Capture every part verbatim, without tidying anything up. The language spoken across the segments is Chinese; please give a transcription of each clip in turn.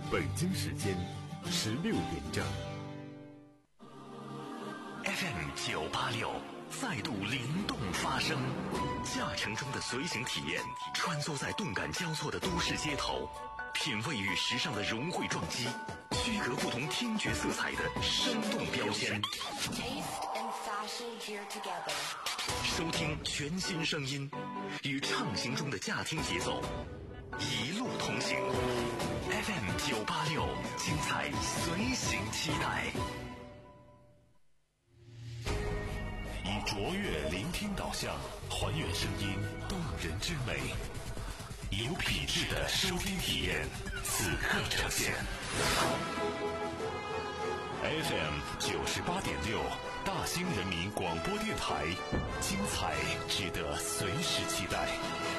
北京时间十六点整。 F M 九八六再度灵动发声，驾乘中的随行体验，穿梭在动感交错的都市街头，品味与时尚的融汇撞击，区隔不同听觉色彩的生动标签。收听全新声音，与畅行中的驾听节奏，一路同行。F M 九八六，精彩随行期待。以卓越聆听导向，还原声音动人之美，有品质的收听体验，此刻呈现。F M 九十八点六，大兴人民广播电台，精彩值得随时期待。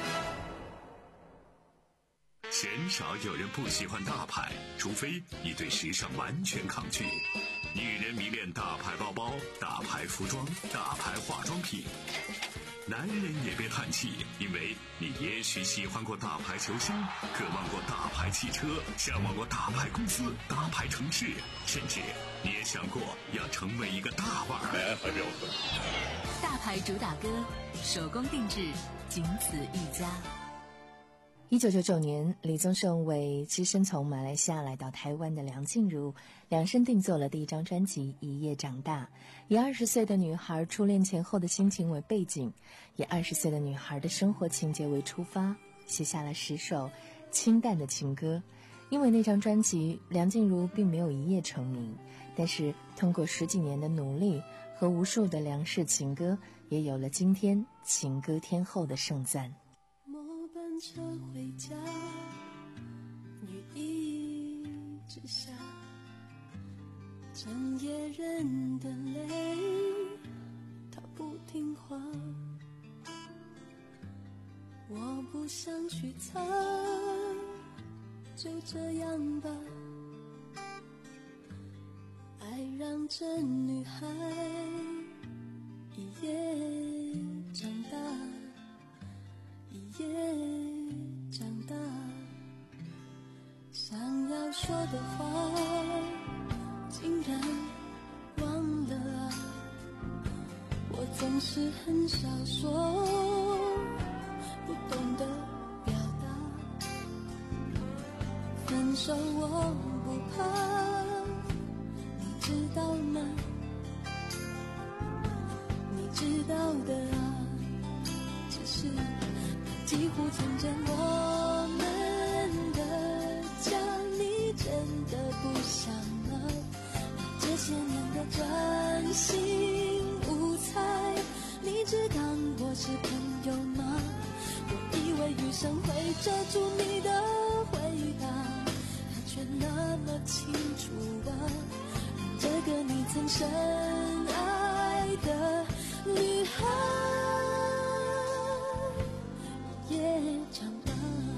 鲜少有人不喜欢大牌，除非你对时尚完全抗拒。女人迷恋大牌包包、大牌服装、大牌化妆品。男人也别叹气，因为你也许喜欢过大牌球星，渴望过大牌汽车，向往过大牌公司、大牌城市，甚至你也想过要成为一个大腕儿。 大牌主打歌，手工定制，仅此一家。 一九九九年，李宗盛为只身从马来西亚来到台湾的梁静茹量身定做了第一张专辑《一夜长大》，以二十岁的女孩初恋前后的心情为背景，以二十岁的女孩的生活情节为出发，写下了十首清淡的情歌。因为那张专辑，梁静茹并没有一夜成名，但是通过十几年的努力和无数的梁氏情歌，也有了今天情歌天后的盛赞。 车回家，雨一直下，整夜人的泪，它不听话，我不想去擦，就这样吧，爱让这女孩一夜长大，一夜长大，想要说的话竟然忘了啊，我总是很少说，不懂得表达，分手我不怕，你知道吗？你知道的啊，只是几乎成真我们的家，你真的不想吗？你这些年的专心无猜，你只当我是朋友吗？我以为余生会遮住你的回答，它却那么清楚啊，让这个你曾深爱的女孩也长大。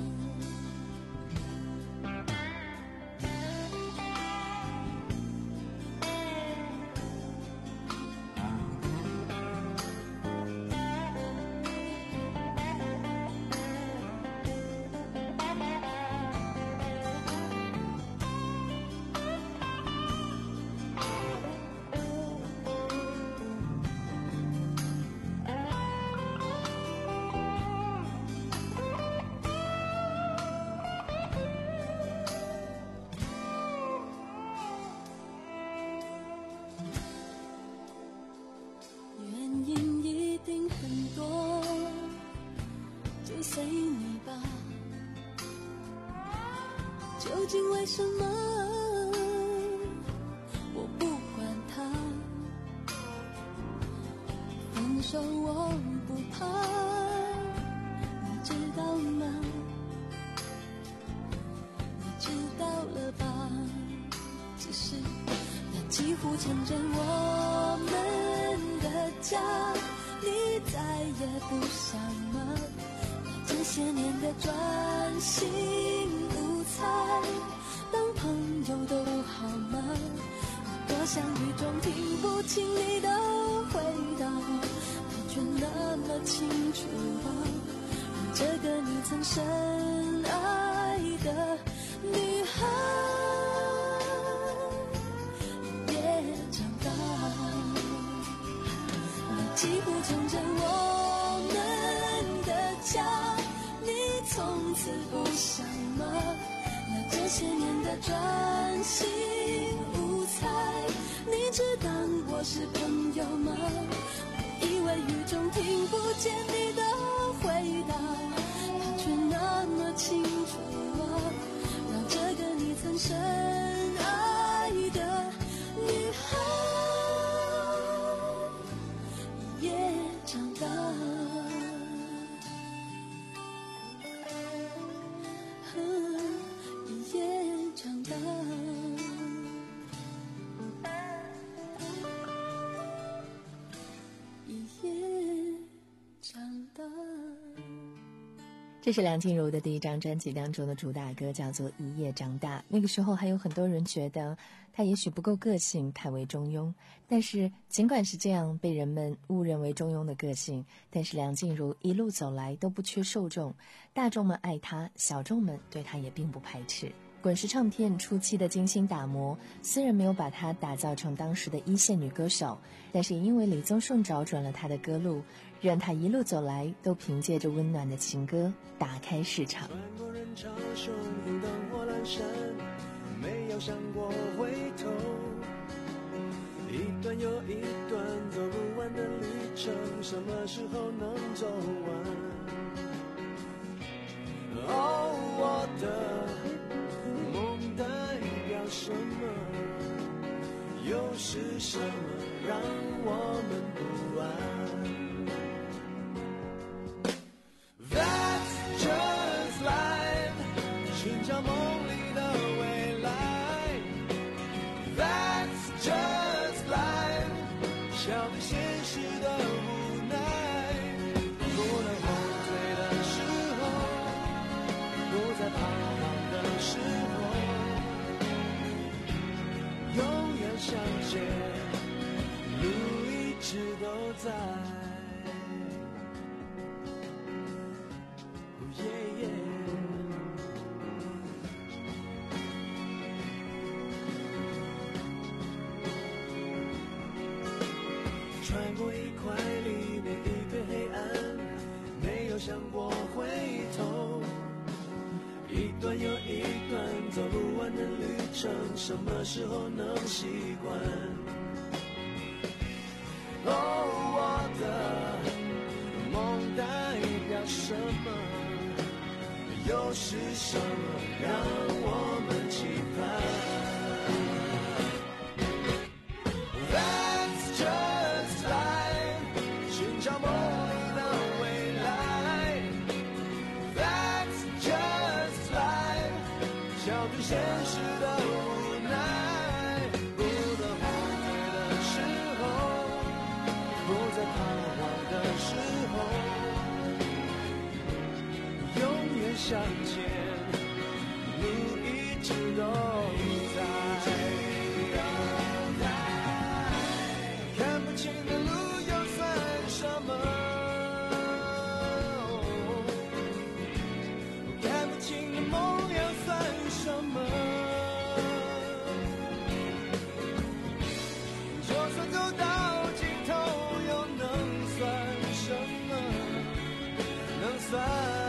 随你吧，究竟为什么我不管他？分手我不怕，你知道吗？你知道了吧？只是那几乎成真我们的家，你再也不想吗？这些年的专心无猜，当朋友都好吗？多想雨中听不清你的回答，它却那么清楚啊，让这个你曾深爱的女孩在专心无猜。你只当我是朋友吗？我以为雨中听不见你的回答，它却那么清楚啊，让这个你曾深爱的女孩也长大。 这是梁静茹的第一张专辑当中的主打歌，叫做《一夜长大》。那个时候还有很多人觉得她也许不够个性，太为中庸。但是尽管是这样被人们误认为中庸的个性，但是梁静茹一路走来都不缺受众，大众们爱她，小众们对她也并不排斥。滚石唱片初期的精心打磨，虽然没有把她打造成当时的一线女歌手，但是也因为李宗盛找准了她的歌路，让她一路走来都凭借着温暖的情歌打开市场。 穿过人潮汹涌的火阑珊，没有想过回头，一段又一段走不完的旅程，什么时候能走完？哦，我的梦代表什么？又是什么让我们不安？That's just life， 寻找梦里的未来。That's just life， 笑对现实的无奈。不能后退的时候，不再彷徨的时候，永远向前，路一直都在。穿过一块里面一片黑暗，没有想过回头，一段又一段走不完的旅程，什么时候能习惯？哦，我的梦代表什么？又是什么让我们期盼？That's just life， 寻找梦里的未来。That's just life， 笑对现实的无奈。不能后退的时候，不再彷徨的时候，永远向前，路一直都在。看不清的路又算什么？看不清的梦又算什么？就算走到尽头，又能算什么？能算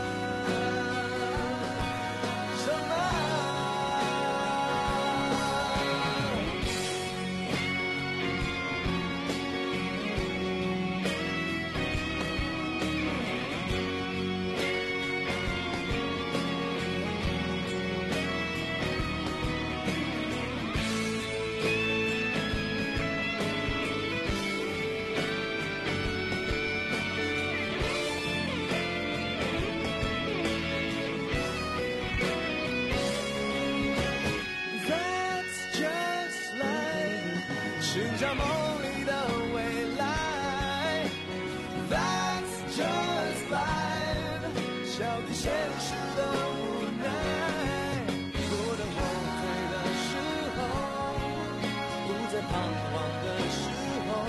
寻找梦里的未来。 That's just life， 笑对现实的无奈，不能后退的时候，不再彷徨的时候，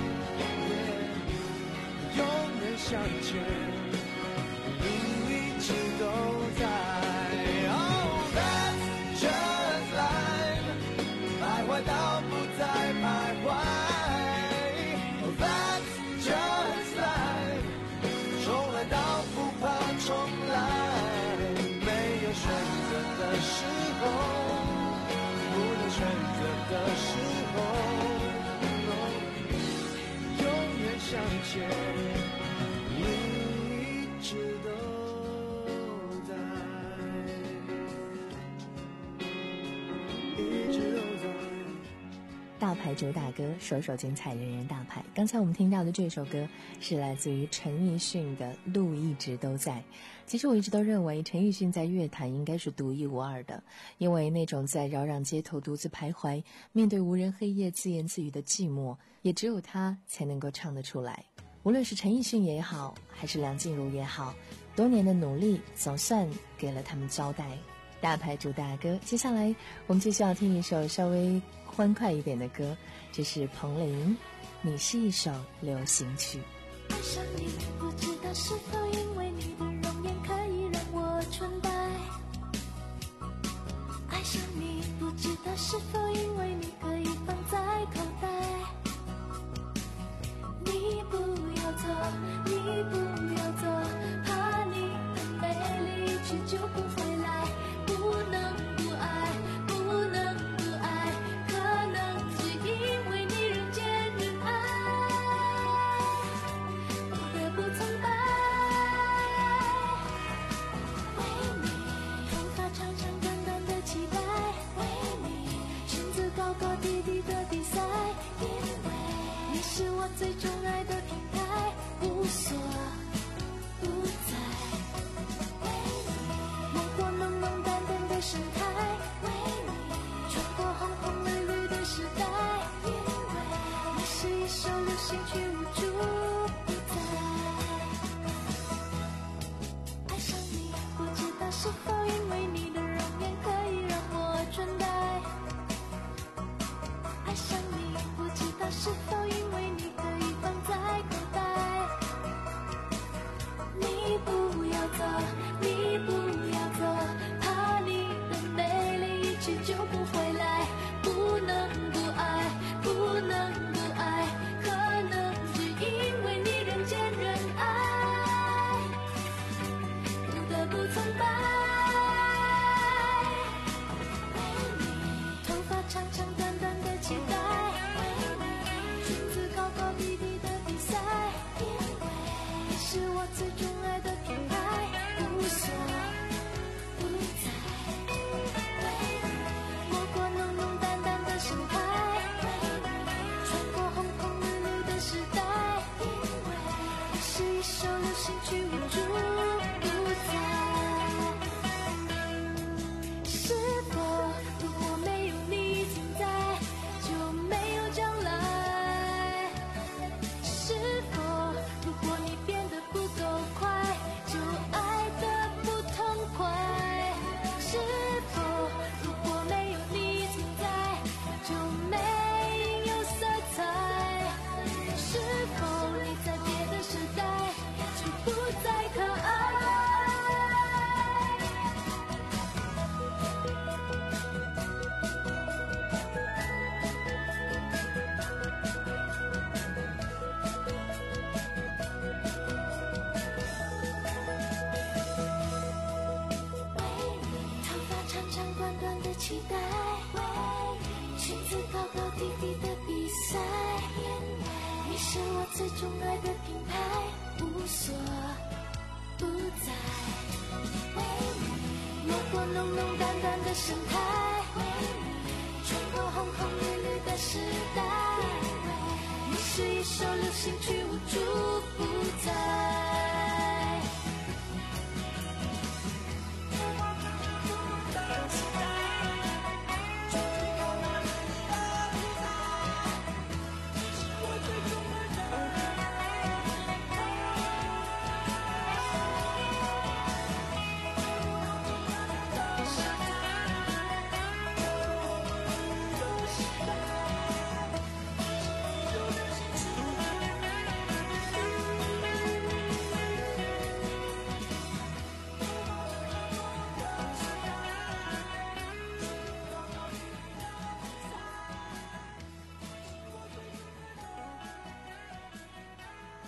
yeah， 永远向前，路一直都在。 Oh that's just life， 徘徊到不再徘徊。 选择的时候，永远向前，你一直都在，一直都在。 大牌主打歌，首首精彩，人人大牌。刚才我们听到的这首歌是来自于陈奕迅的《路一直都在》。其实我一直都认为陈奕迅在乐坛应该是独一无二的，因为那种在扰攘街头独自徘徊，面对无人黑夜自言自语的寂寞，也只有他才能够唱得出来。无论是陈奕迅也好，还是梁静茹也好，多年的努力总算给了他们交代。大牌主打歌，接下来我们就需要听一首稍微欢快一点的歌，这是彭羚，你是一首流行曲。 爱上你，不知道是否因为你的容颜可以让我纯白。爱上你，不知道是否因为你可以放在口袋。你不要走，你不要走，怕你的美丽一去就不回来。不能不爱，不能不爱，可能只因为你人见人爱，不得不崇拜。为你头发长长短短的期待，为你裙子高高低低的比赛，因为你是我最钟爱的品牌，无所不在。为你摸过浓浓淡淡的盛开，为你穿过红红绿绿的时代，因为你是一首流行曲，无处不在。爱上你，不知道是否因为你的容颜可以让我纯白。爱上你，不知道是否因为你可以放在口袋。你不要走，你不要走，怕你的美丽一去就不回来。不能不爱，不能不爱，可能只因为你人见人爱，不得不崇拜。为你头发长长短短的期待，为你裙子高高低低的比赛，因为你是我最钟爱的品牌，无所不在。为你摸过浓浓淡淡的盛开，为你穿过红红绿绿的时代，因为你是一首流行曲，无处不在。是否如果没有你存在，就没有将来？是否如果你变得不够快，就爱得不痛快？是否如果没有你存在，就没有色彩？是否你在别的时代就不再可爱？为你头发长长短短的期待，为你裙子高高低低的比赛，因为你是我最钟爱的品牌，无所不在。为你摸过浓浓淡淡的盛开，为你穿过红红绿绿的时代，你是一首流行曲，无处不在。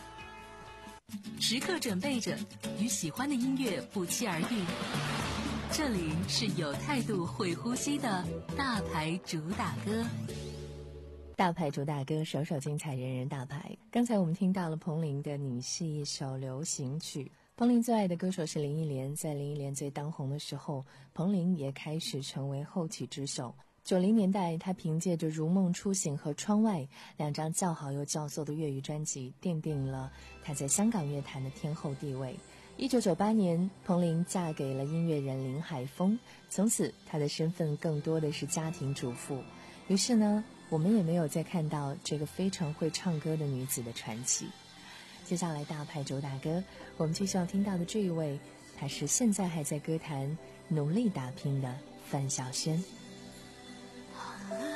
时刻准备着，与喜欢的音乐不期而遇。 这里是有态度、会呼吸的大牌主打歌。 大牌主打歌，首首精彩，人人大牌。刚才我们听到了彭羚的《你是一首流行曲》。彭羚最爱的歌手是林忆莲，在林忆莲最当红的时候，彭羚也开始成为后起之秀。九零年代，她凭借着《如梦初醒》和《窗外》两张叫好又叫座的粤语专辑，奠定了她在香港乐坛的天后地位。一九九八年，彭羚嫁给了音乐人林海峰，从此她的身份更多的是家庭主妇。于是呢，我们也没有再看到这个非常会唱歌的女子的传奇。接下来大牌主打歌，我们继续要听到的这一位，她是现在还在歌坛努力打拼的范晓萱。 好了，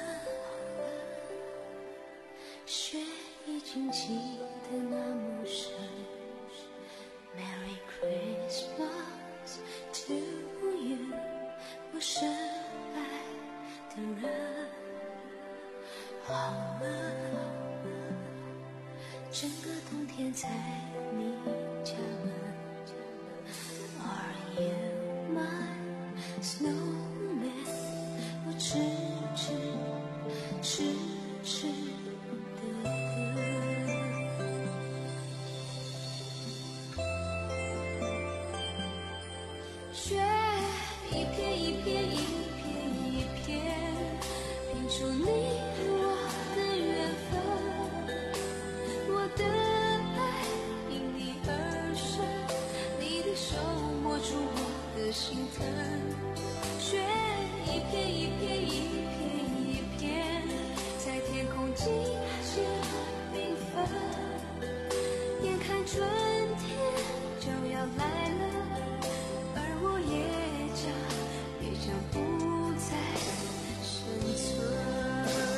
雪已经积得那么深， Merry Christmas to you， 我深爱的人。好了，整个冬天在你家门， Are you my snowman？ 我痴痴痴痴的歌，雪一片一片一片一片，拼出你心疼，雪一片一片一片一片，在天空尽显缤纷。眼看春天就要来了，而我也将也将不再生存。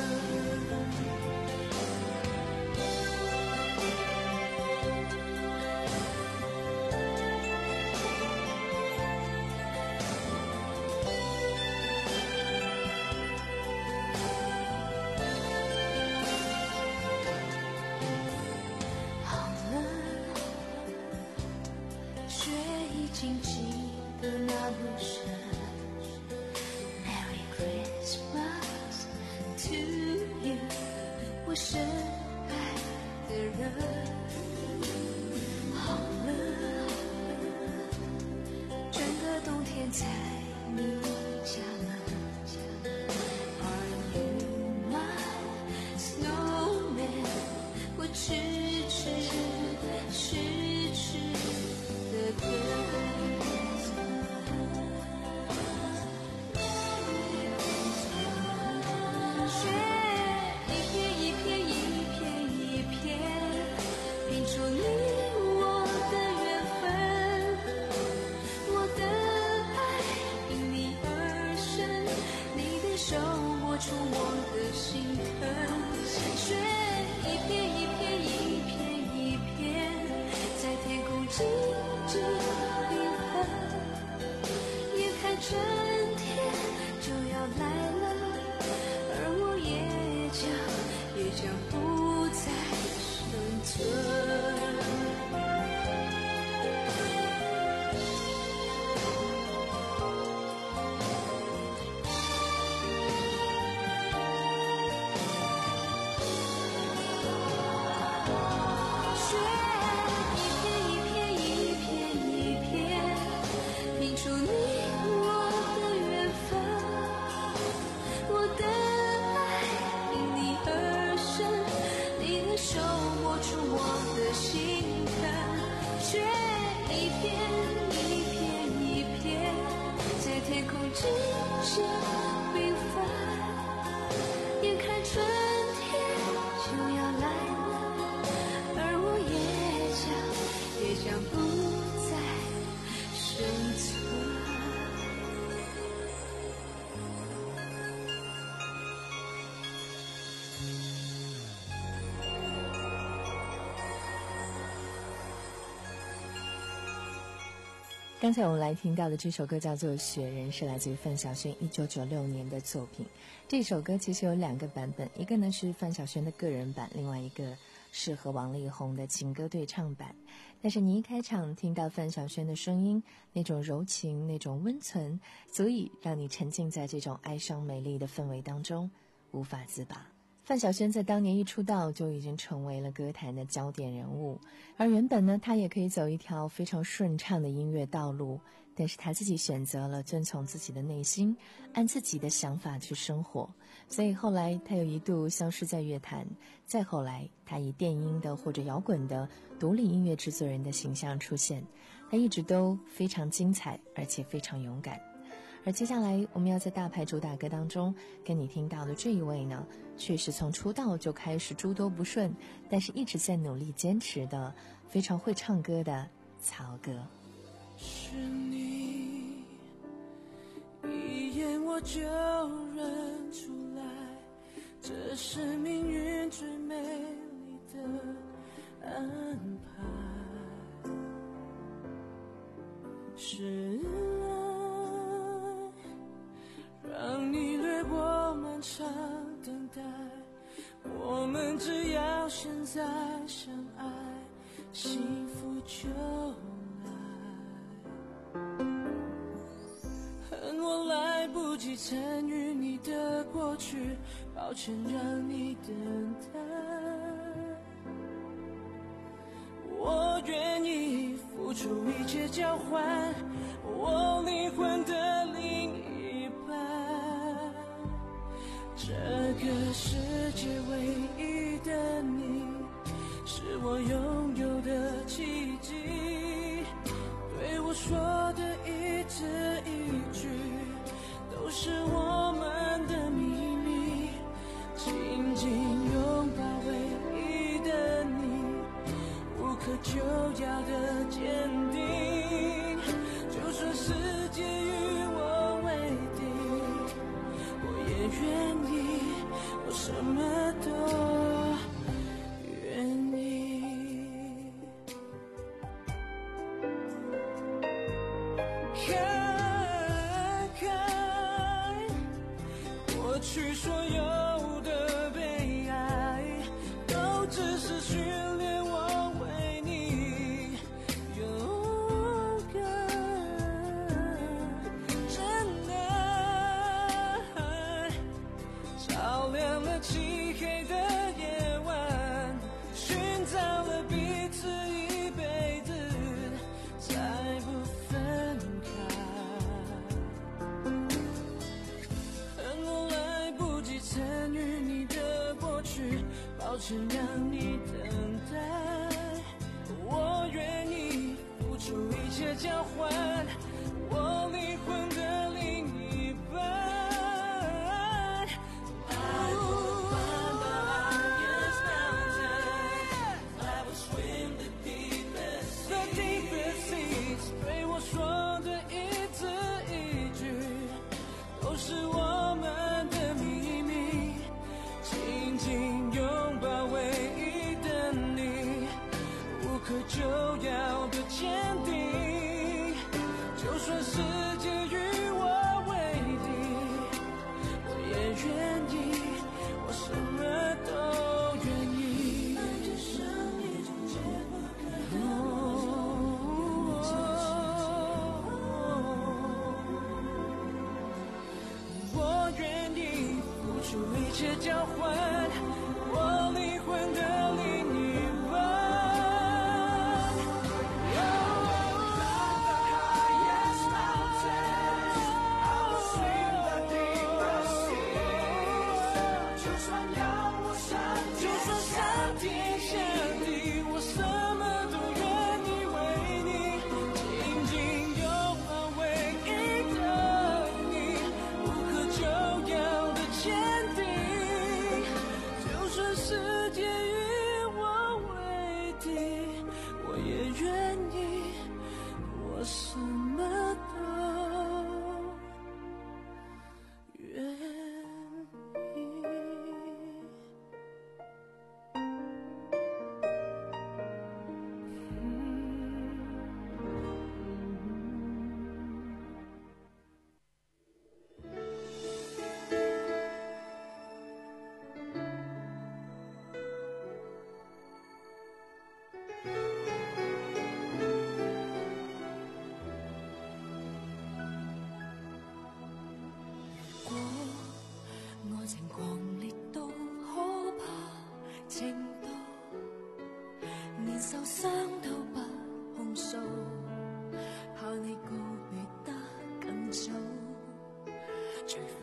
刚才我们来听到的这首歌叫做《雪人》，是来自于范晓萱一九九六年的作品。这首歌其实有两个版本，一个呢是范晓萱的个人版，另外一个是和王力宏的情歌对唱版。但是你一开场听到范晓萱的声音，那种柔情，那种温存，足以让你沉浸在这种哀伤美丽的氛围当中，无法自拔。范晓萱在当年一出道就已经成为了歌坛的焦点人物，而原本呢，她也可以走一条非常顺畅的音乐道路，但是她自己选择了遵从自己的内心，按自己的想法去生活，所以后来她又一度消失在乐坛，再后来她以电音的或者摇滚的独立音乐制作人的形象出现，她一直都非常精彩，而且非常勇敢。而接下来我们要在大牌主打歌当中跟你听到的这一位呢，却是从出道就开始诸多不顺，但是一直在努力坚持的非常会唱歌的曹格。 是你一眼我就认出来，这是命运最美丽的安排，是让你掠过漫长等待，我们只要现在相爱，幸福就来。恨我来不及参与你的过去，抱歉让你等待，我愿意付出一切交换我灵魂的另一半，这个世界唯一的你，是我拥有的奇迹。对我说的一字一句，都是我们的秘密。紧紧拥抱唯一的你，无可救药的坚定。就算世界与我为敌，我也愿意，我什么都愿意。看看过去所有的悲哀，都只是训练我为你勇敢。真爱照亮了漆黑的夜晚，寻找了彼此一辈子，才不分开。恨我来不及参与你的过去，抱歉让你等待，我愿意付出一切交换我灵魂的另一半。对我说的一字一句，都是我们的秘密。紧紧拥抱唯一的你，无可救药的坚定。就算世界与我为敌，我也愿意，我什么都愿意。我愿意付出一切交换我灵魂的另一半。就算上天下地，我什么都愿意为你，紧紧拥抱唯一的你，无可救药的坚定。就算世界与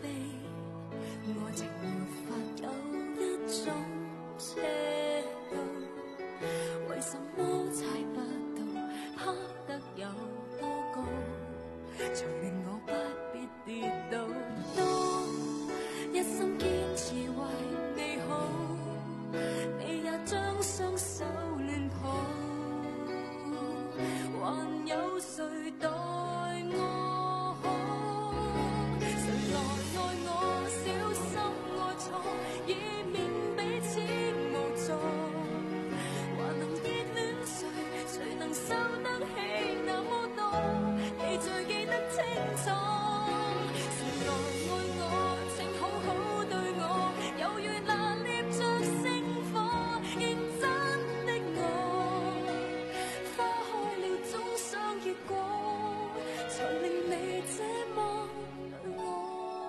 悲，愛情沒法有一種斜度，為什麼猜不到爬得有多高，才令我不必跌倒。當一生堅持為你好，你也將雙手亂抱，還有誰待我好？誰來愛我小心愛錯，以免彼此無助？還能熱戀誰？誰能受得起那麼多？你最記得清楚。誰來愛我？請好好對我，猶如那捏着星火，認真的我，花開了總想結果，才令你這麼對我。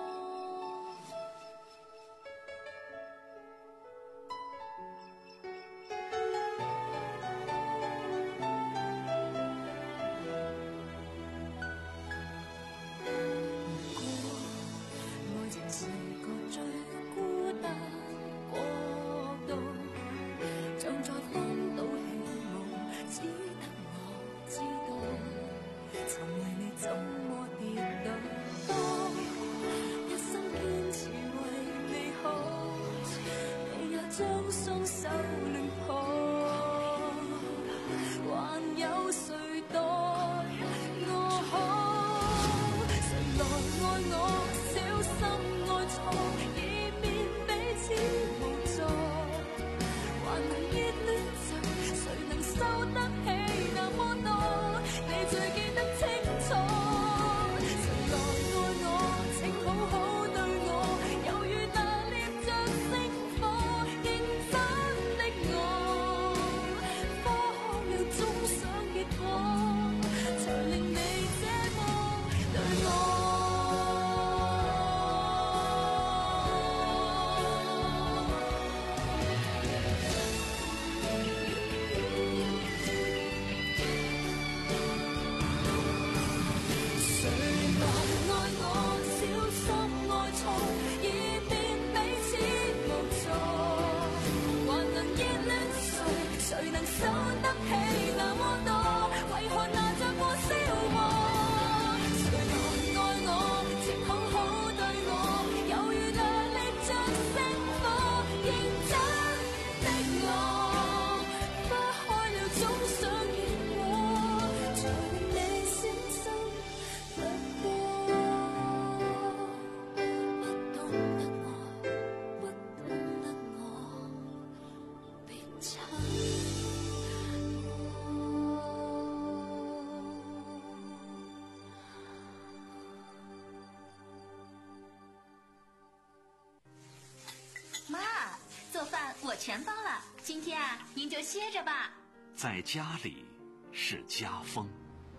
愛情是個最孤單國度，像在荒島起舞，只得我知道，曾為你怎麼跌倒。當一生堅持為你好，你也將雙手亂抱，還有誰待我好？誰來愛我？小心愛錯，以免彼此無助。還能熱戀誰？誰能受得起那麼多？你最記得清楚。誰來愛我？請好好對我，猶如那捏着星火，認真的我，花開了總想結果，才令你這麼對我。誰來愛我？小心愛錯，以免彼此無助。還能熱戀誰？誰能受得起那麼多？為何拿着我消磨？誰來愛我？請好好對我，猶如那捏着星火，認真的我，花開了總想結果，才令你小心不過。不懂得愛，不懂得我，別親妈，做饭我全包了，今天啊，您就歇着吧。 在家里是家风，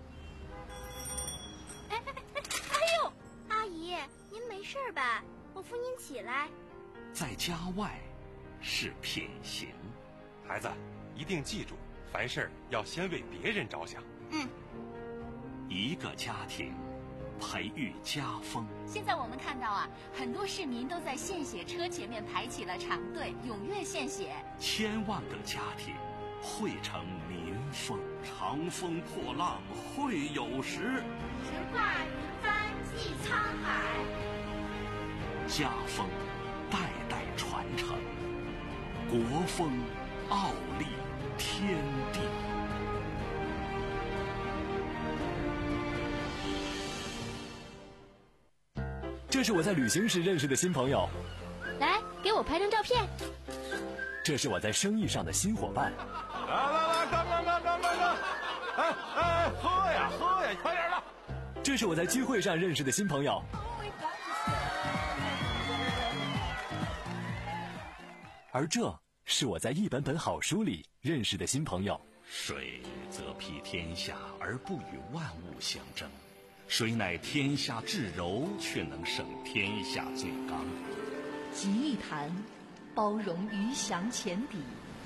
哎哎哎哎呦，阿姨，您没事吧？我扶您起来。 在家外是品行。 孩子，一定记住，凡事要先为别人着想。 嗯， 一个家庭培育家风。 现在我们看到啊，很多市民都在献血车前面排起了长队，踊跃献血。 千万个家庭汇成民风，长风破浪会有时。 直挂云帆济沧海。 家风代代传承，国风傲立天地。 这是我在旅行时认识的新朋友。 来，给我拍张照片。 这是我在生意上的新伙伴。 来来来，干干干干干干！哎哎，喝呀喝呀，快点的！ 这是我在聚会上认识的新朋友。而这是我在一本本好书里认识的新朋友。 水则披天下而不与万物相争，谁乃天下至柔，却能胜天下最刚。 集一坛，包容鱼翔浅底；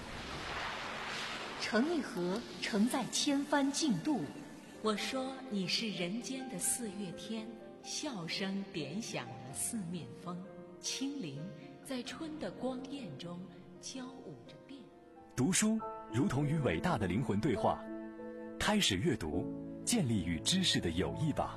盛一盒，承载千帆竞渡。我说你是人间的四月天， 笑声点响了四面风，清灵在春的光艳中交舞着变。 读书如同与伟大的灵魂对话，开始阅读，建立与知识的友谊吧。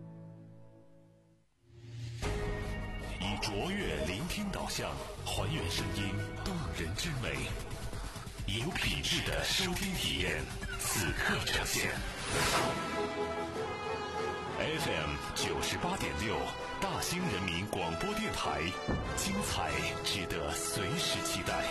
以卓越聆听导向，还原声音动人之美，有品质的收听体验，此刻呈现。F M 九十八点六，大兴人民广播电台，精彩值得随时期待。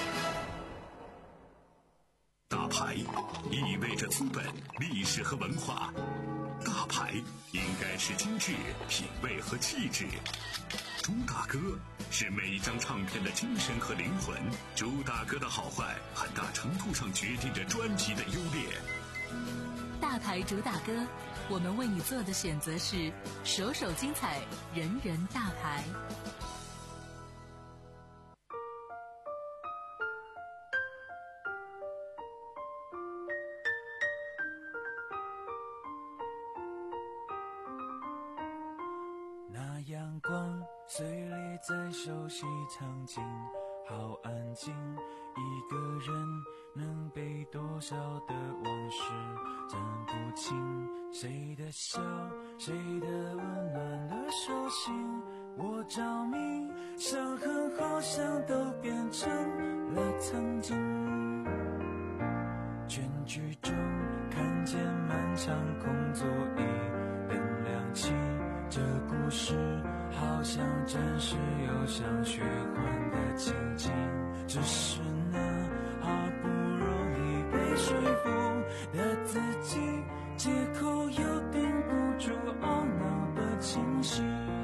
大牌意味着资本、历史和文化，大牌应该是精致、品味和气质。朱大哥是每一张唱片的精神和灵魂，朱大哥的好坏很大程度上决定着专辑的优劣。 大牌主打歌，我们为你做的选择是首首精彩，人人大牌。 那阳光碎裂在熟悉场景，好安静，一个人能被多少的往事讲不清，谁的笑，谁的温暖的手心，我着迷，伤痕好像都变成了曾经。全剧中看见漫长空座椅灯亮起，这故事好像真实又像虚幻的情景，只是那好不容易被说服的自己，借口又顶不住懊恼的清晰。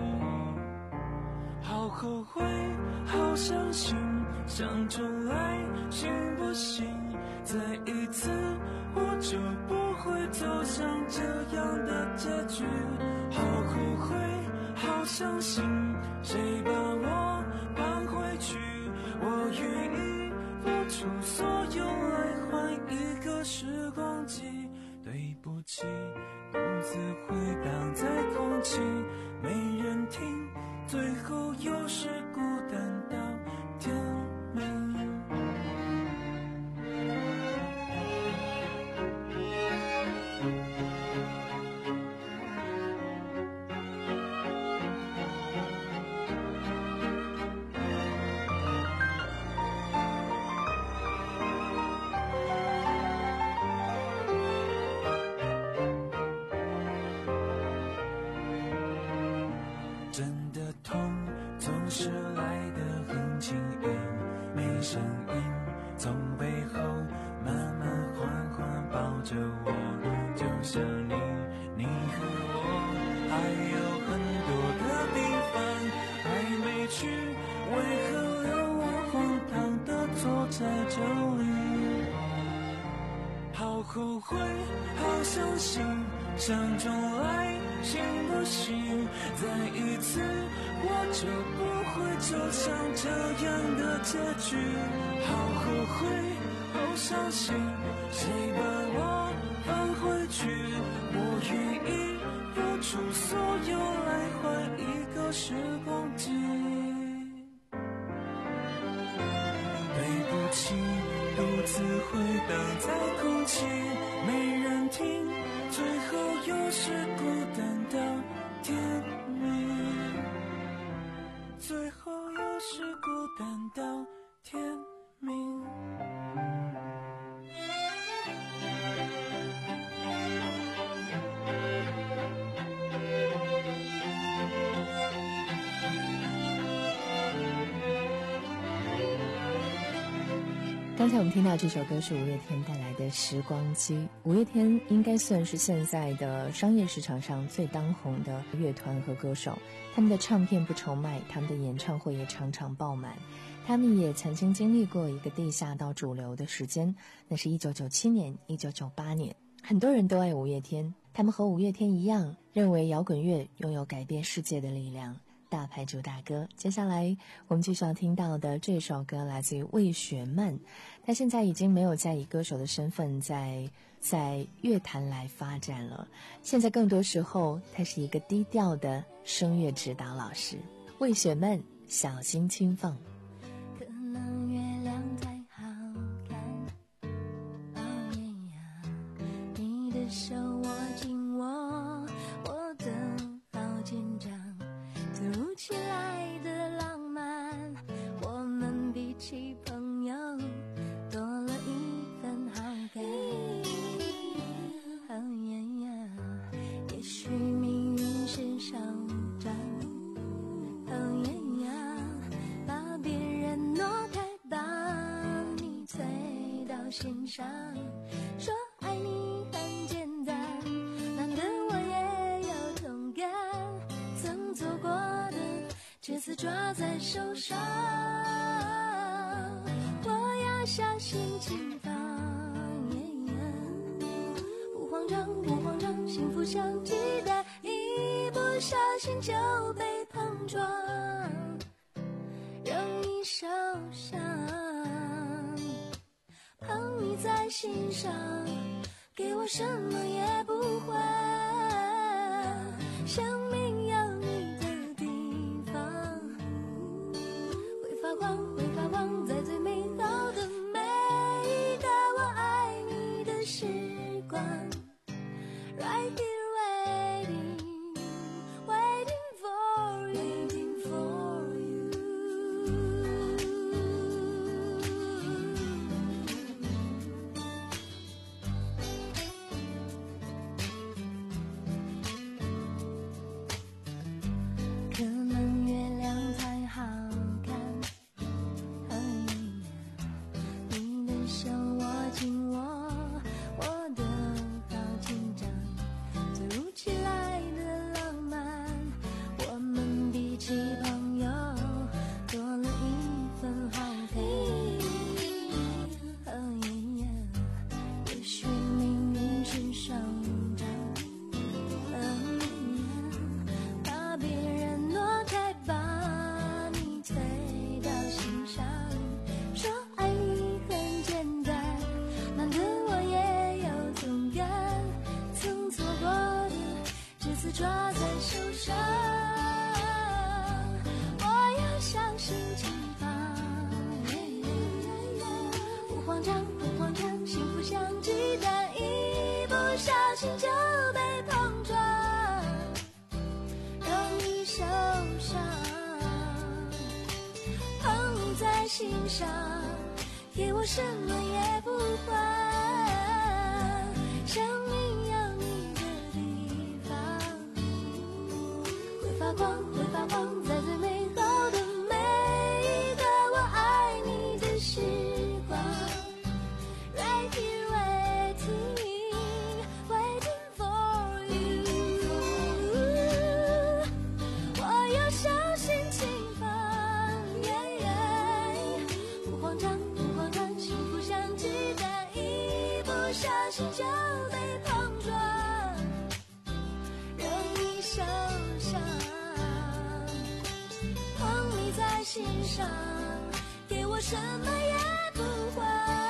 好后悔，好伤心，想重来行不行？再一次我就不会走向这样的结局。好后悔，好伤心，谁把我搬回去？我愿意付出所有来换一个时光机。对不起，独自回荡在空气，没人听，最后又是孤单到天明。真的痛总是来得很轻易，没声音，从背后慢慢缓缓抱着我，就像你，你和我还有很多的地方还没去，为何让我荒唐地坐在这里？好后悔，好伤心，想重来行不行？再一次我就不会走向这样的结局。好后悔，好伤心，谁把我放回去？我愿意付出所有来换一个时光机。对不起，独自回荡在空气，没人听，最后又是孤单到天明，最后又是孤单到天明。 刚才我们听到这首歌是五月天带来的《时光机》。五月天应该算是现在的商业市场上最当红的乐团和歌手，他们的唱片不愁卖，他们的演唱会也常常爆满。他们也曾经经历过一个地下到主流的时间，那是一九九七年、一九九八年。很多人都爱五月天，他们和五月天一样，认为摇滚乐拥有改变世界的力量。 大牌主打歌。接下来我们继续要听到的这首歌来自于魏雪曼，他现在已经没有再以歌手的身份在在乐坛来发展了，现在更多时候他是一个低调的声乐指导老师。魏雪曼，小心轻放。 可能月亮太好看，哦耶呀，你的手握紧我，我的好紧张，突如其来的浪漫，我们比起朋友多了一份好感。哦耶呀，也许命运是手掌，哦耶呀，把别人挪开，把你推到心上，说爱你很简单，难得我也有同感，曾做过的这次抓在手上，我要小心轻放，不慌张不慌张，幸福像鸡蛋，一不小心就被碰撞，容易受伤，捧你在心上，给我什么也不会，生命有你的地方会发光会发光，在最美好的每一个我爱你的时光， Right here waiting waiting for you waiting for you。 可能月亮太好看，哦耶，你的手握紧我，我的好紧张，突如其来的浪漫，我们比起朋友多了一份好感。哦耶，也许命运是手掌，哦耶，把别人挪开，把你推到心上，说爱你很简单，难得我也有同感，曾做过的这次抓在手上，我要小心轻放，不慌张不慌张，幸福像鸡蛋，一不小心就被碰撞，容易受伤，捧你在心上，给我什么也不会，生命有你的地方会发光会发光，在最美好的每一个我爱你的时光， Right here waiting waiting for you。 我要小心轻放，不慌张不慌张，幸福像鸡蛋，一不小心就被碰撞，容易受伤，捧你在心上，给我什么也不会，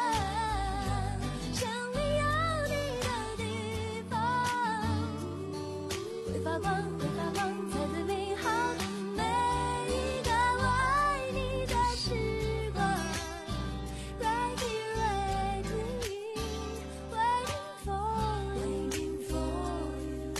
生命有你的地方会发光会发光，在最美好的每一个我爱你的时光， Right here waiting waiting for waiting for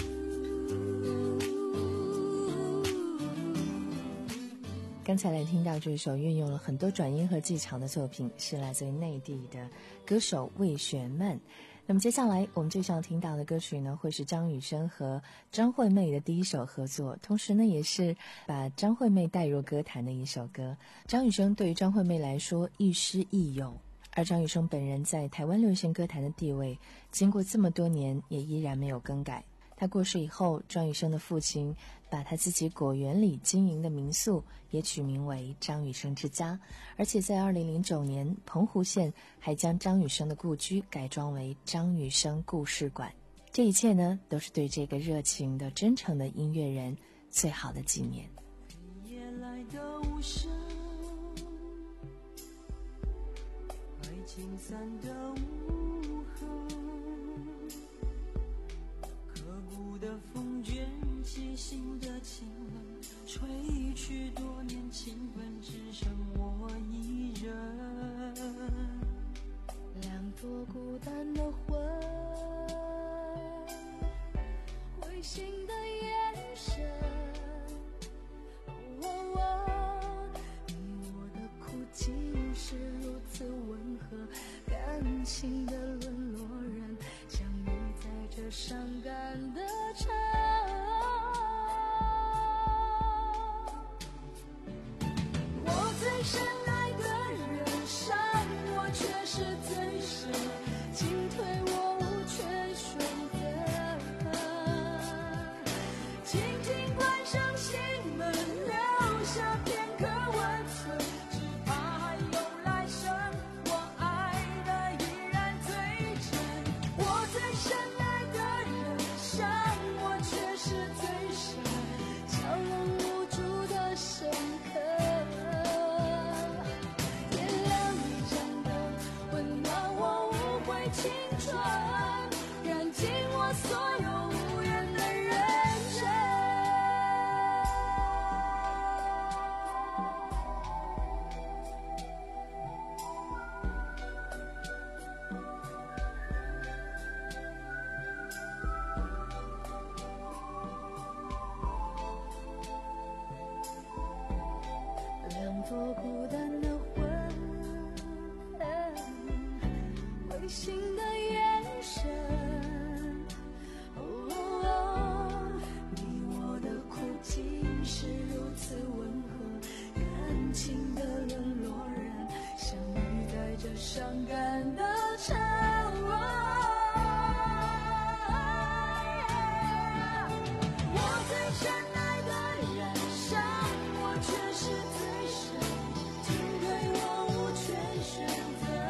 you。 刚才来听到这首运用了很多转音和技巧的作品，是来自于内地的歌手魏雪曼。那么接下来我们最想听到的歌曲呢，会是张雨生和张惠妹的第一首合作，同时呢也是把张惠妹带入歌坛的一首歌。张雨生对于张惠妹来说亦师亦友，而张雨生本人在台湾流行歌坛的地位经过这么多年也依然没有更改。他过世以后，张雨生的父亲把他自己果园里经营的民宿也取名为张雨生之家，而且在二零零九年澎湖县还将张雨生的故居改装为张雨生故事馆。这一切呢，都是对这个热情的真诚的音乐人最好的纪念。 的无声，爱情散的无痕，刻骨的风卷起心的情冷，吹去多年情分，只剩我一人。两朵孤单的魂，灰心的眼神，哦哦，你我的苦竟是如此温和，感情的沦落人，相遇在这伤感的城。我最深爱的人，伤我却是最深，进退我无权选择。轻轻关上心门，留下片刻温存，只怕还有来生，我爱的依然最真。我最深爱的人，伤我却是最深，叫人无助的深刻。点亮一盏灯，温暖我无悔青春，燃尽我所有无缘的认真。两朵孤单的魂，灰心的眼神，哦，你我的苦竟是如此温和，感情的沦落人，相遇在这伤感的城。我最深爱的人，伤我却是最深，进退我无权选择。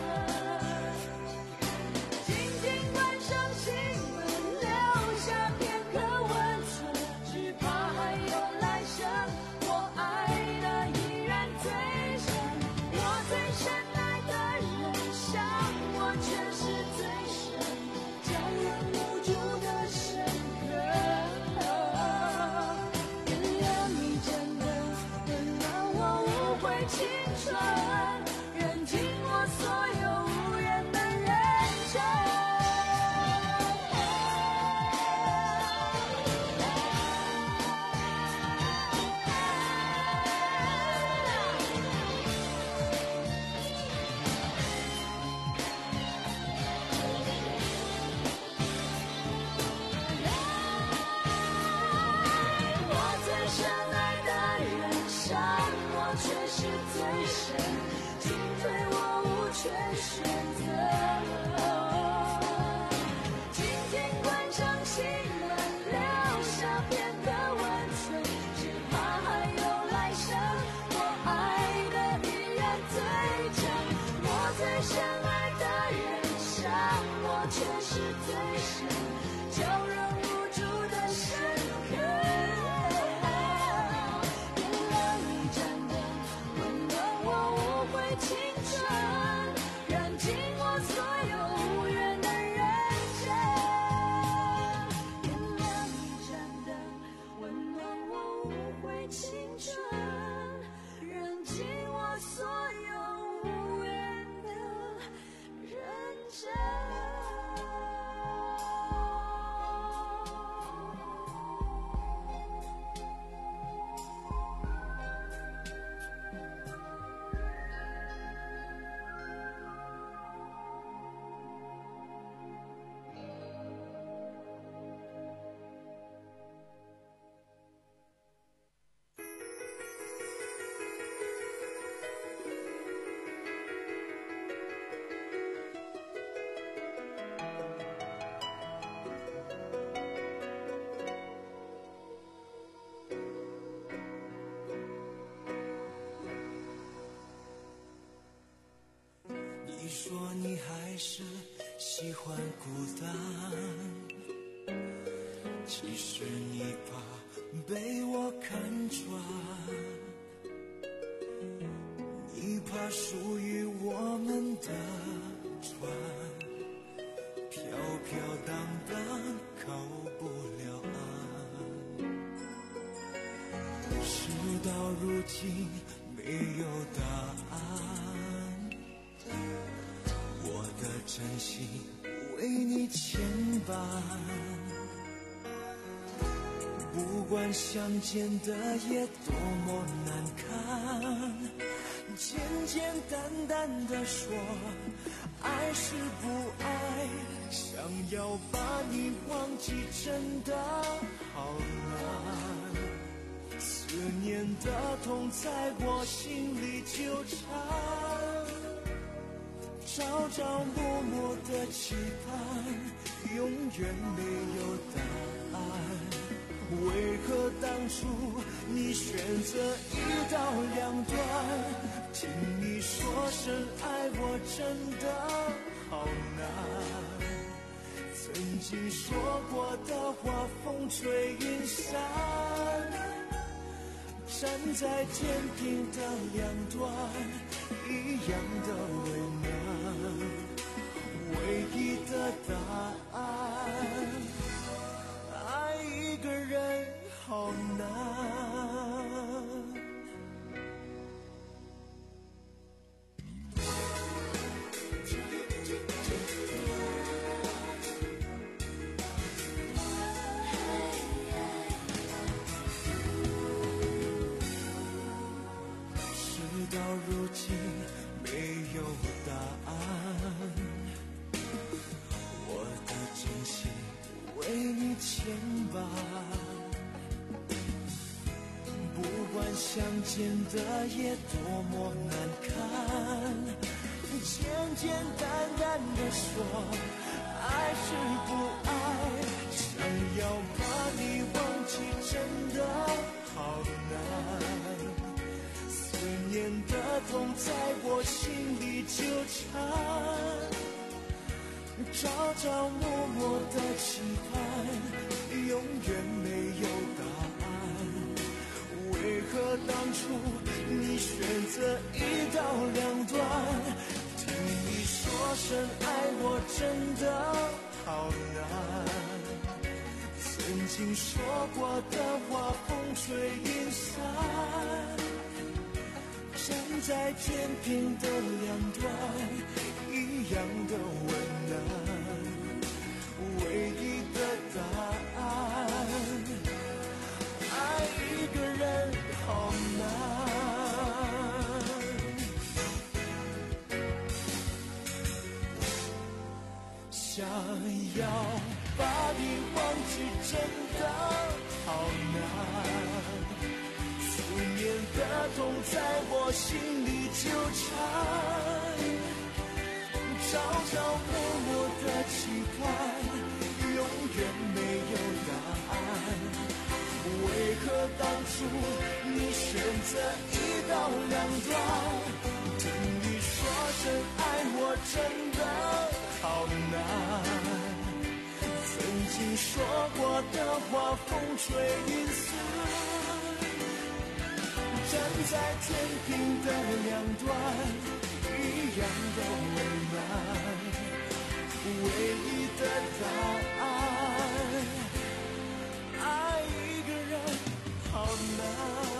紧紧关上心门，留下片刻温存，只怕还有来生，我爱的依然最深。我最深爱的人，伤我却是最深，叫人无助的深刻。点亮一盏灯，温暖我无悔青春，燃尽我所有无缘的认真。我最深爱的人，伤我却是最深，进退我无权选择。轻轻关上心门，留下片刻温存，只怕还有来生，我爱的依然最真。我最深爱的人，伤我却是最深，叫人无助的深刻。点亮一盏灯，温暖我无悔青春，燃尽我所有无缘的认真。点亮一盏灯，温暖我无悔青春，燃尽我所有无缘的认真。 你说你还是喜欢孤单，其实你怕被我看穿。 把属于我们的船飘飘荡荡靠不了岸，事到如今没有答案，我的真心为你牵绊，不管相见的夜多么难堪，简简单单的说爱是不爱，想要把你忘记真的好难，思念的痛在我心里纠缠，朝朝暮暮的期盼永远没有答案，为何当初你选择一刀两断，听你说声爱我真的好难，曾经说过的话风吹云散，站在天平的两端一样的为难，唯一的答案，爱一个人好难。事到如今没有答案，我的真心为你牵绊，不管相见的夜多么难堪，简简单单的说爱是不爱，想要把你忘记真的好难，思念的痛在我心里纠缠，朝朝暮暮的期盼永远没有答案，为何当初你选择一刀两断，听你说声爱我真的好难，曾经说过的话风吹云散，站在天平的两端一样的为难，唯一的答案，爱一个人好难，想要把你忘记真的好难，思念的痛在我心里纠缠，朝朝暮暮的期盼永远没有答案，为何当初你选择一刀两断，听你说声爱我真的好难，曾经说过的话风吹云散，站在天平的两端一样的为难，唯一的答案，爱一个人好难。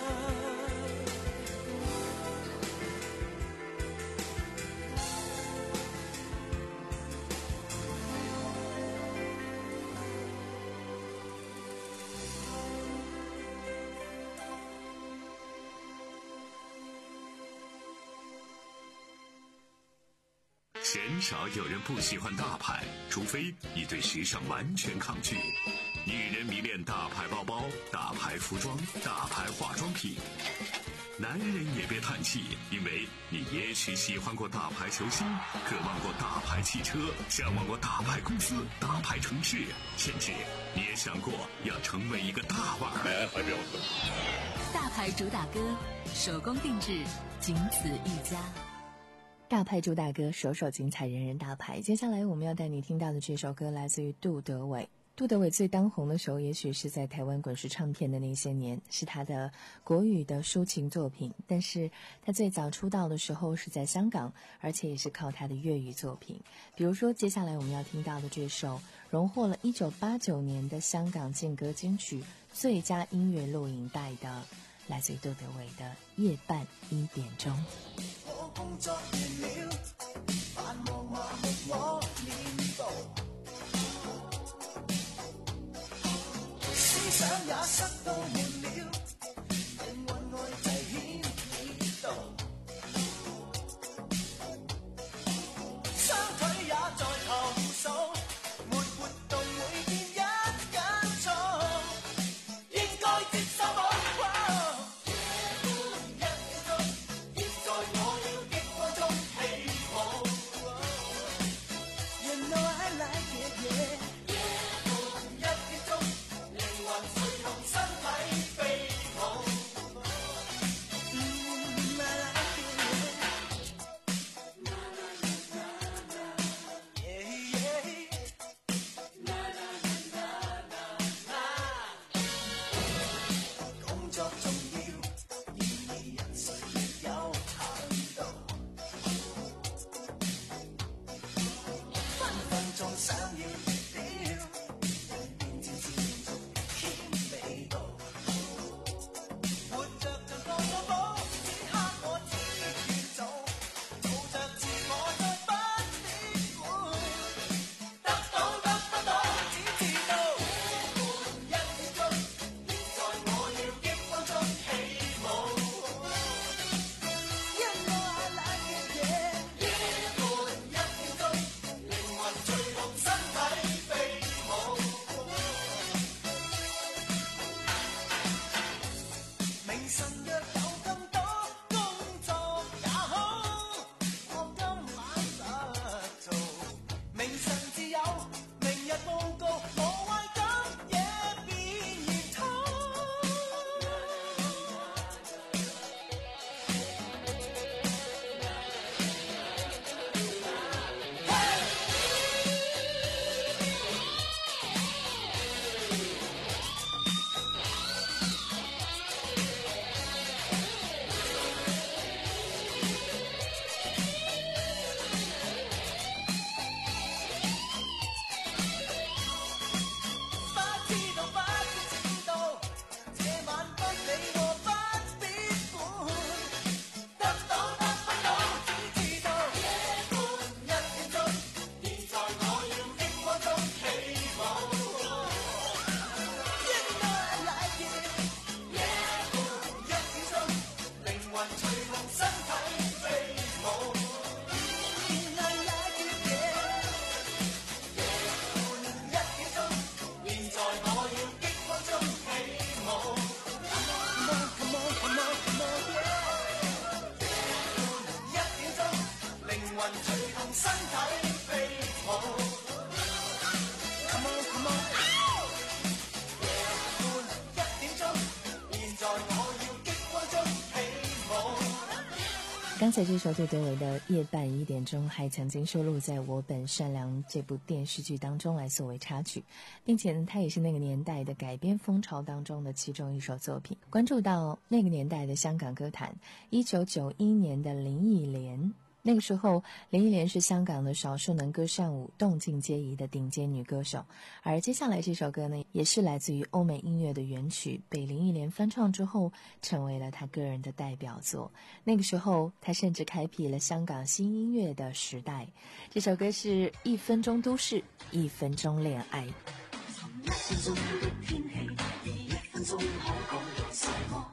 鲜少有人不喜欢大牌，除非你对时尚完全抗拒。女人迷恋大牌包包、大牌服装、大牌化妆品。男人也别叹气，因为你也许喜欢过大牌球星，渴望过大牌汽车，向往过大牌公司、大牌城市，甚至你也想过要成为一个大腕儿。怀表大牌主打歌，手工定制，仅此一家。 大牌主打歌，首首精彩，人人大牌。接下来我们要带你听到的这首歌来自于杜德伟， 杜德伟最当红的时候，也许是在台湾滚石唱片的那些年，是他的国语的抒情作品。但是他最早出道的时候是在香港，而且也是靠他的粤语作品。比如说接下来我们要听到的这首荣获了一九八九年的香港劲歌金曲最佳音乐录影带的，来自于杜德伟的《夜半一點鐘》。 我工作完了，繁忙麻木我面部，思想也塞到滿了，靈魂外滯顯熱度，雙腿也在投訴，沒活動每天一間錯，應該接受我。 刚才这首杜德伟的《夜半一点钟》还曾经收录在《我本善良》这部电视剧当中来作为插曲，并且呢，它也是那个年代的改编风潮当中的其中一首作品。关注到那个年代的香港歌坛，一九九一年的林忆莲，那个时候林忆莲是香港的少数能歌善舞、动静皆宜的顶尖女歌手，而接下来这首歌呢，也是来自于欧美音乐的原曲，被林忆莲翻唱之后成为了她个人的代表作。那个时候她甚至开辟了香港新音乐的时代。这首歌是一分钟都市，一分钟恋爱。 一分鐘的天氣，一分鐘可講什麼？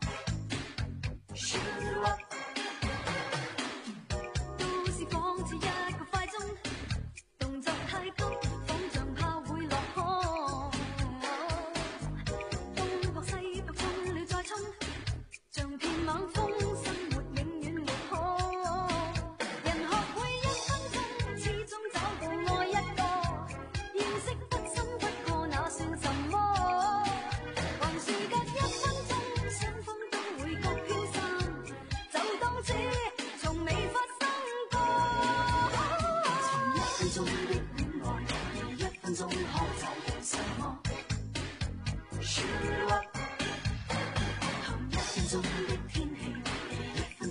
都是仿似一個快鐘，動作太急，仿像怕會落空。東撲西撲衝了再衝，像片猛風，生活永遠沒可。人學會一分鐘，始終找到愛一個，認識不深不過那算什麼？還是隔一分鐘，雙方都會各飄散。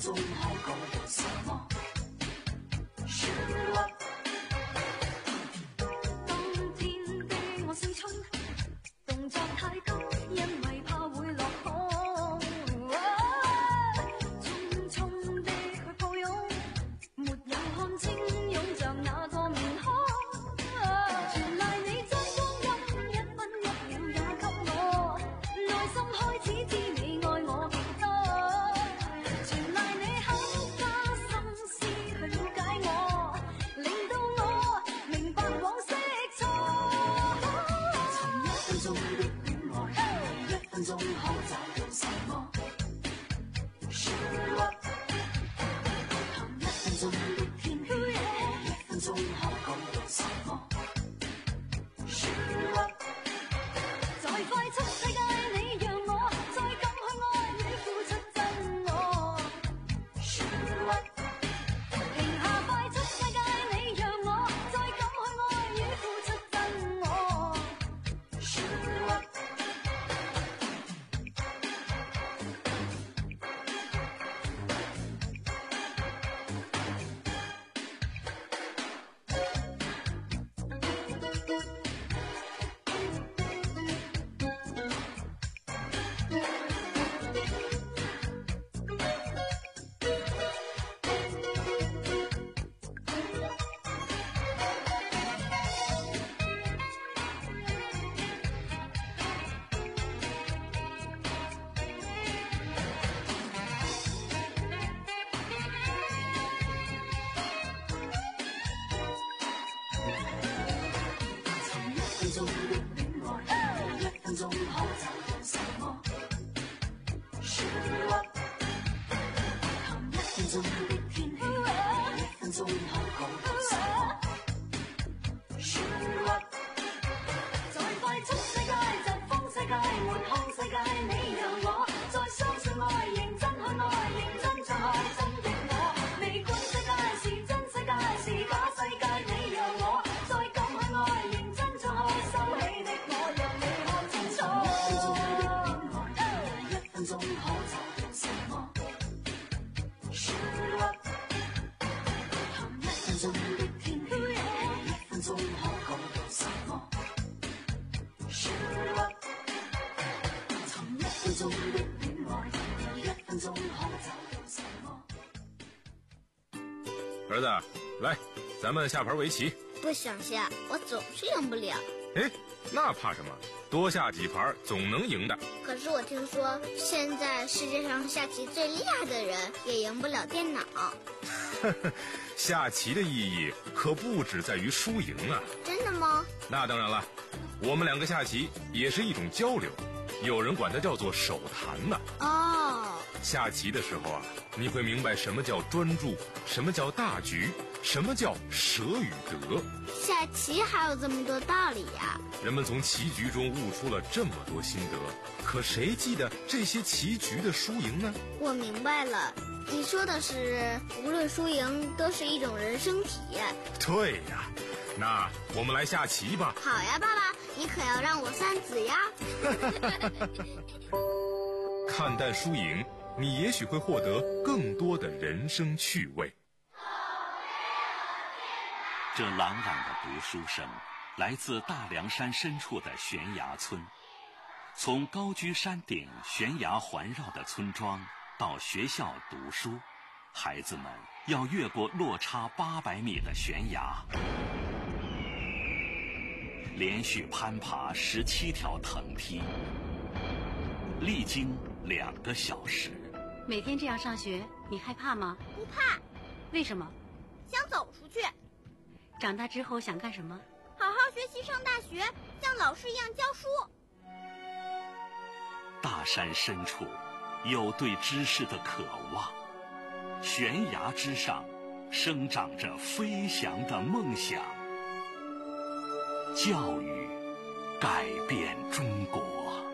钟后告诉什么？旋律。當天的我青春，動作太急，因為怕會落空。匆匆的去抱擁，沒有看清擁着那個面孔。全賴你將光陰一分一秒也給我，內心開始知你愛我幾多。全賴你肯花心思去了解我，令到我明白往昔錯。曾一分鐘的戀愛，一分鐘後找到什麼？旋律。談一分鐘的天氣，一分鐘後感到什麼？旋律。在快速世界，你讓我再敢去愛你，付出真我。旋律。停下快速世界，你讓我再敢去愛你，付出真我。旋律。曾一分鐘的戀愛，一分鐘後找到什麼？旋律。談一分鐘的天氣，一分鐘後講到什麼？旋律。在快速世界，疾風世界，沒看世界，你讓我再相信愛，認真去愛，認真再愛，真的我。未管世界是真世界是假世界，你讓我再敢去愛，認真再愛，收起的我讓你看清楚。一分鐘的戀愛，一分鐘後找到什麼？旋律。談一分鐘的天氣，一分鐘後講到什麼？旋律。尋一分鐘的戀愛，一分鐘後找到什麼？ 儿子，来，咱们下盘围棋。 不想下，我总是赢不了。 哎，那怕什么？多下几盘总能赢的。 可是我听说，现在世界上下棋最厉害的人也赢不了电脑。 下棋的意义可不只在于输赢啊。 真的吗？ 那当然了，我们两个下棋也是一种交流，有人管它叫做手谈呢。 哦， 下棋的时候啊，你会明白什么叫专注，什么叫大局，什么叫舍与得。 下棋还有这么多道理呀！ 人们从棋局中悟出了这么多心得，可谁记得这些棋局的输赢呢？ 我明白了，你说的是无论输赢都是一种人生体验。 对呀，那我们来下棋吧。 好呀，爸爸，你可要让我三子呀。 看淡输赢，你也许会获得更多的人生趣味。 这朗朗的读书声来自大凉山深处的悬崖村。从高居山顶悬崖环绕的村庄到学校读书，孩子们要越过落差八百米的悬崖，连续攀爬十七条藤梯，历经两个小时。 每天这样上学，你害怕吗？ 不怕。 为什么？ 想走出去。 长大之后想干什么？ 好好学习，上大学，像老师一样教书。 大山深处有对知识的渴望，悬崖之上生长着飞翔的梦想。教育改变中国。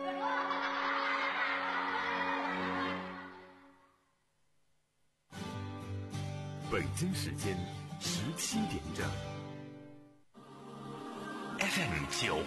北京时间十七点整。 F M 九